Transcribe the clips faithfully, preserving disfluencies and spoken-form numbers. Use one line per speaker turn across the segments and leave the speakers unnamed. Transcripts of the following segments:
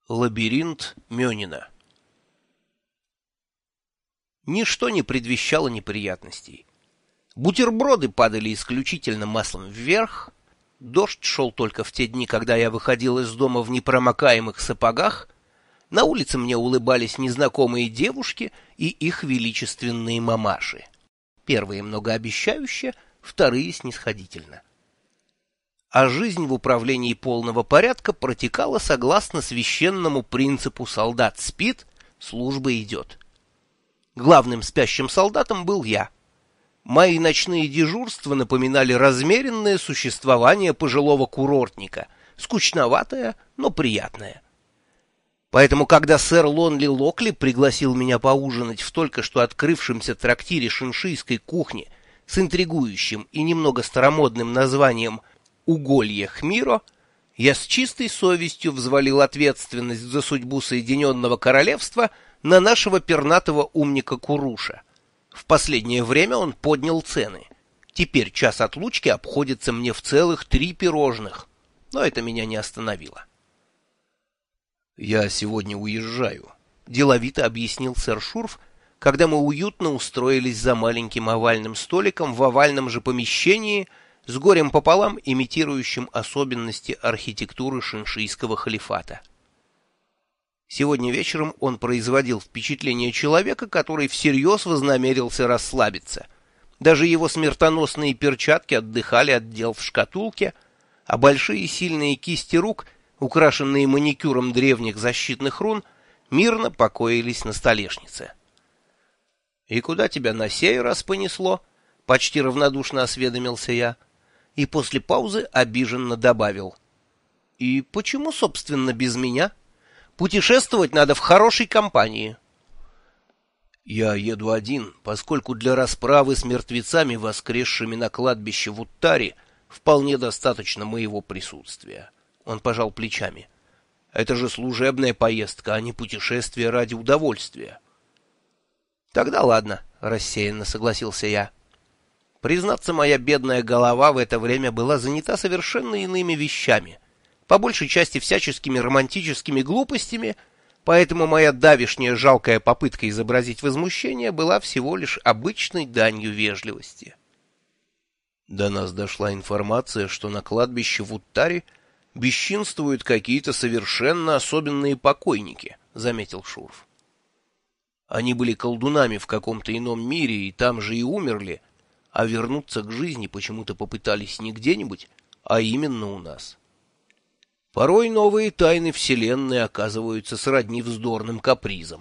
Лабиринт Мёнина. Ничто не предвещало неприятностей. Бутерброды падали исключительно маслом вверх, дождь шел только в те дни, когда я выходил из дома в непромокаемых сапогах, на улице мне улыбались незнакомые девушки и их величественные мамаши. Первые многообещающе, вторые снисходительно. А жизнь в управлении полного порядка протекала согласно священному принципу «солдат спит, служба идет». Главным спящим солдатом был я. Мои ночные дежурства напоминали размеренное существование пожилого курортника, скучноватое, но приятное. Поэтому, когда сэр Лонли Локли пригласил меня поужинать в только что открывшемся трактире шиншийской кухни с интригующим и немного старомодным названием «Уголье Хмиро», я с чистой совестью взвалил ответственность за судьбу Соединенного Королевства на нашего пернатого умника Куруша. В последнее время он поднял цены. Теперь час отлучки обходится мне в целых три пирожных, но это меня не остановило. «Я сегодня уезжаю», — деловито объяснил сэр Шурф, когда мы уютно устроились за маленьким овальным столиком в овальном же помещении, с горем пополам имитирующим особенности архитектуры шиншийского халифата. Сегодня вечером он производил впечатление человека, который всерьез вознамерился расслабиться. Даже его смертоносные перчатки отдыхали от дел в шкатулке, а большие сильные кисти рук, украшенные маникюром древних защитных рун, мирно покоились на столешнице. «И куда тебя на сей раз понесло?» — почти равнодушно осведомился я. И после паузы обиженно добавил. «И почему, собственно, без меня? Путешествовать надо в хорошей компании». «Я еду один, поскольку для расправы с мертвецами, воскресшими на кладбище в Уттаре, вполне достаточно моего присутствия». Он пожал плечами. «Это же служебная поездка, а не путешествие ради удовольствия». «Тогда ладно», — рассеянно согласился я. Признаться, моя бедная голова в это время была занята совершенно иными вещами, по большей части всяческими романтическими глупостями, поэтому моя давешняя жалкая попытка изобразить возмущение была всего лишь обычной данью вежливости. До нас дошла информация, что на кладбище в Уттаре бесчинствуют какие-то совершенно особенные покойники, — заметил Шурф. Они были колдунами в каком-то ином мире и там же и умерли, а вернуться к жизни почему-то попытались не где-нибудь, а именно у нас. Порой новые тайны Вселенной оказываются сродни вздорным капризам.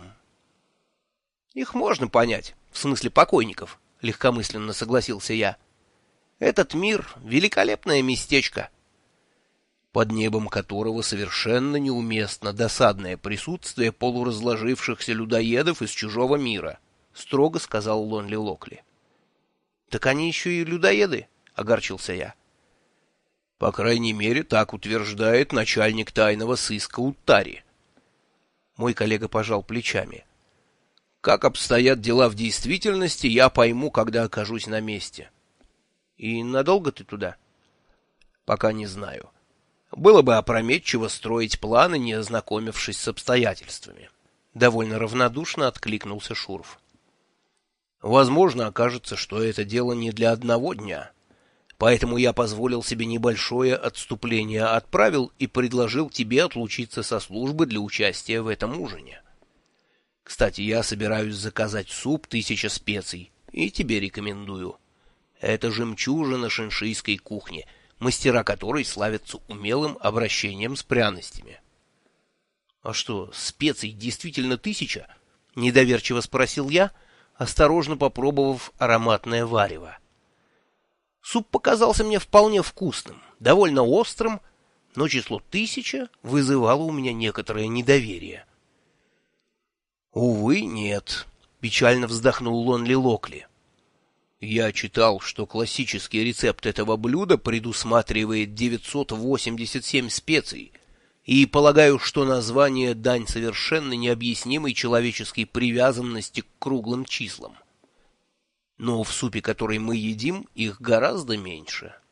Их можно понять, в смысле покойников, — легкомысленно согласился я. Этот мир — великолепное местечко, под небом которого совершенно неуместно досадное присутствие полуразложившихся людоедов из чужого мира, — строго сказал Лонли Локли. — Так они еще и людоеды, — огорчился я. — По крайней мере, так утверждает начальник тайного сыска Уттари. Мой коллега пожал плечами. — Как обстоят дела в действительности, я пойму, когда окажусь на месте. — И надолго ты туда? — Пока не знаю. Было бы опрометчиво строить планы, не ознакомившись с обстоятельствами. Довольно равнодушно откликнулся Шурф. Возможно, окажется, что это дело не для одного дня. Поэтому я позволил себе небольшое отступление от правил и предложил тебе отлучиться со службы для участия в этом ужине. Кстати, я собираюсь заказать суп «Тысяча специй» и тебе рекомендую. Это жемчужина шиншийской кухни, мастера которой славятся умелым обращением с пряностями. — А что, специй действительно тысяча? — недоверчиво спросил я, осторожно попробовав ароматное варево. Суп показался мне вполне вкусным, довольно острым, но число тысяча вызывало у меня некоторое недоверие. — Увы, нет, — печально вздохнул Лонли Локли. Я читал, что классический рецепт этого блюда предусматривает девятьсот восемьдесят семь специй, и полагаю, что название — дань совершенно необъяснимой человеческой привязанности к круглым числам. Но в супе, который мы едим, их гораздо меньше.